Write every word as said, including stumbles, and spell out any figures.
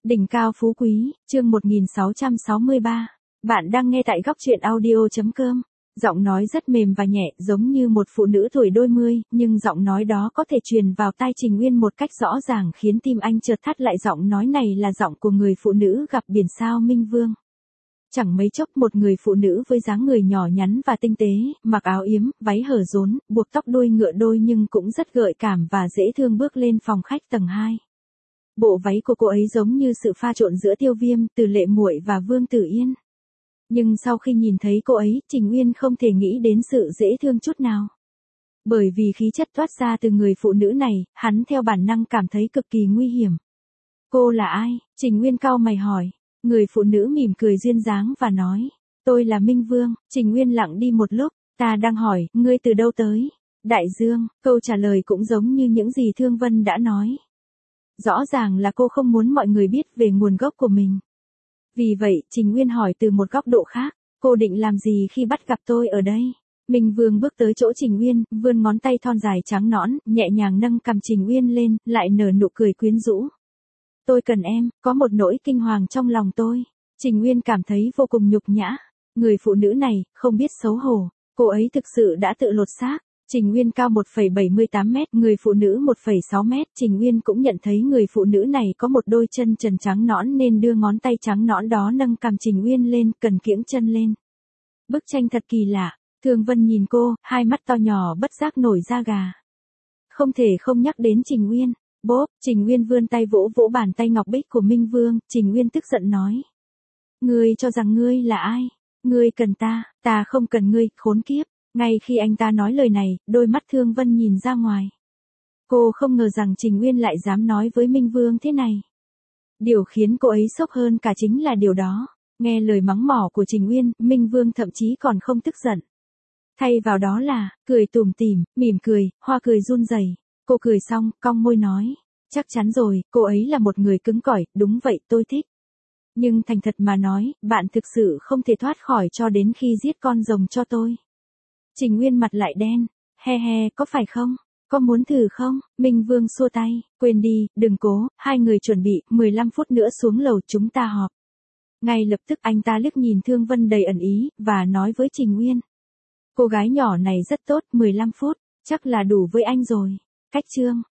Đỉnh cao phú quý, chương một nghìn sáu trăm sáu mươi ba. Bạn đang nghe tại góc truyện audio chấm com. Giọng nói rất mềm và nhẹ, giống như một phụ nữ tuổi đôi mươi, nhưng giọng nói đó có thể truyền vào tai Trình Uyên một cách rõ ràng khiến tim anh chợt thắt lại. Giọng nói này là giọng của người phụ nữ gặp biển sao Minh Vương. Chẳng mấy chốc một người phụ nữ với dáng người nhỏ nhắn và tinh tế, mặc áo yếm, váy hở rốn, buộc tóc đuôi ngựa đôi nhưng cũng rất gợi cảm và dễ thương bước lên phòng khách tầng hai. Bộ váy của cô ấy giống như sự pha trộn giữa Tiêu Viêm, Từ Lệ Muội và Vương Tử Yên. Nhưng sau khi nhìn thấy cô ấy, Trình Uyên không thể nghĩ đến sự dễ thương chút nào. Bởi vì khí chất toát ra từ người phụ nữ này, hắn theo bản năng cảm thấy cực kỳ nguy hiểm. Cô là ai? Trình Uyên cau mày hỏi. Người phụ nữ mỉm cười duyên dáng và nói. Tôi là Minh Vương. Trình Uyên lặng đi một lúc. Ta đang hỏi, ngươi từ đâu tới? Đại Dương. Câu trả lời cũng giống như những gì Thương Vân đã nói. Rõ ràng là cô không muốn mọi người biết về nguồn gốc của mình. Vì vậy, Trình Uyên hỏi từ một góc độ khác, cô định làm gì khi bắt gặp tôi ở đây? Minh Vương bước tới chỗ Trình Uyên, vươn ngón tay thon dài trắng nõn, nhẹ nhàng nâng cằm Trình Uyên lên, lại nở nụ cười quyến rũ. Tôi cần em, có một nỗi kinh hoàng trong lòng tôi. Trình Uyên cảm thấy vô cùng nhục nhã. Người phụ nữ này, không biết xấu hổ, cô ấy thực sự đã tự lột xác. Trình Uyên cao một phẩy bảy mươi tám mét, người phụ nữ một phẩy sáu mét. Trình Uyên cũng nhận thấy người phụ nữ này có một đôi chân trần trắng nõn nên đưa ngón tay trắng nõn đó nâng cằm Trình Uyên lên, cần kiễng chân lên. Bức tranh thật kỳ lạ. Thương Vân nhìn cô, hai mắt to nhỏ bất giác nổi da gà. Không thể không nhắc đến Trình Uyên. Bốp, Trình Uyên vươn tay vỗ vỗ bàn tay ngọc bích của Minh Vương. Trình Uyên tức giận nói. Ngươi cho rằng ngươi là ai? Ngươi cần ta, ta không cần ngươi, khốn kiếp. Ngay khi anh ta nói lời này, đôi mắt Thương Vân nhìn ra ngoài. Cô không ngờ rằng Trình Uyên lại dám nói với Minh Vương thế này. Điều khiến cô ấy sốc hơn cả chính là điều đó. Nghe lời mắng mỏ của Trình Uyên, Minh Vương thậm chí còn không tức giận. Thay vào đó là, cười tủm tỉm, mỉm cười, hoa cười run rẩy. Cô cười xong, cong môi nói. Chắc chắn rồi, cô ấy là một người cứng cỏi, đúng vậy, tôi thích. Nhưng thành thật mà nói, bạn thực sự không thể thoát khỏi cho đến khi giết con rồng cho tôi. Trình Uyên mặt lại đen. He he, có phải không? Có muốn thử không? Minh Vương xua tay. Quên đi, đừng cố, hai người chuẩn bị, mười lăm phút nữa xuống lầu chúng ta họp. Ngay lập tức anh ta liếc nhìn Thương Vân đầy ẩn ý, và nói với Trình Uyên. Cô gái nhỏ này rất tốt, mười lăm phút, chắc là đủ với anh rồi. Cách chương.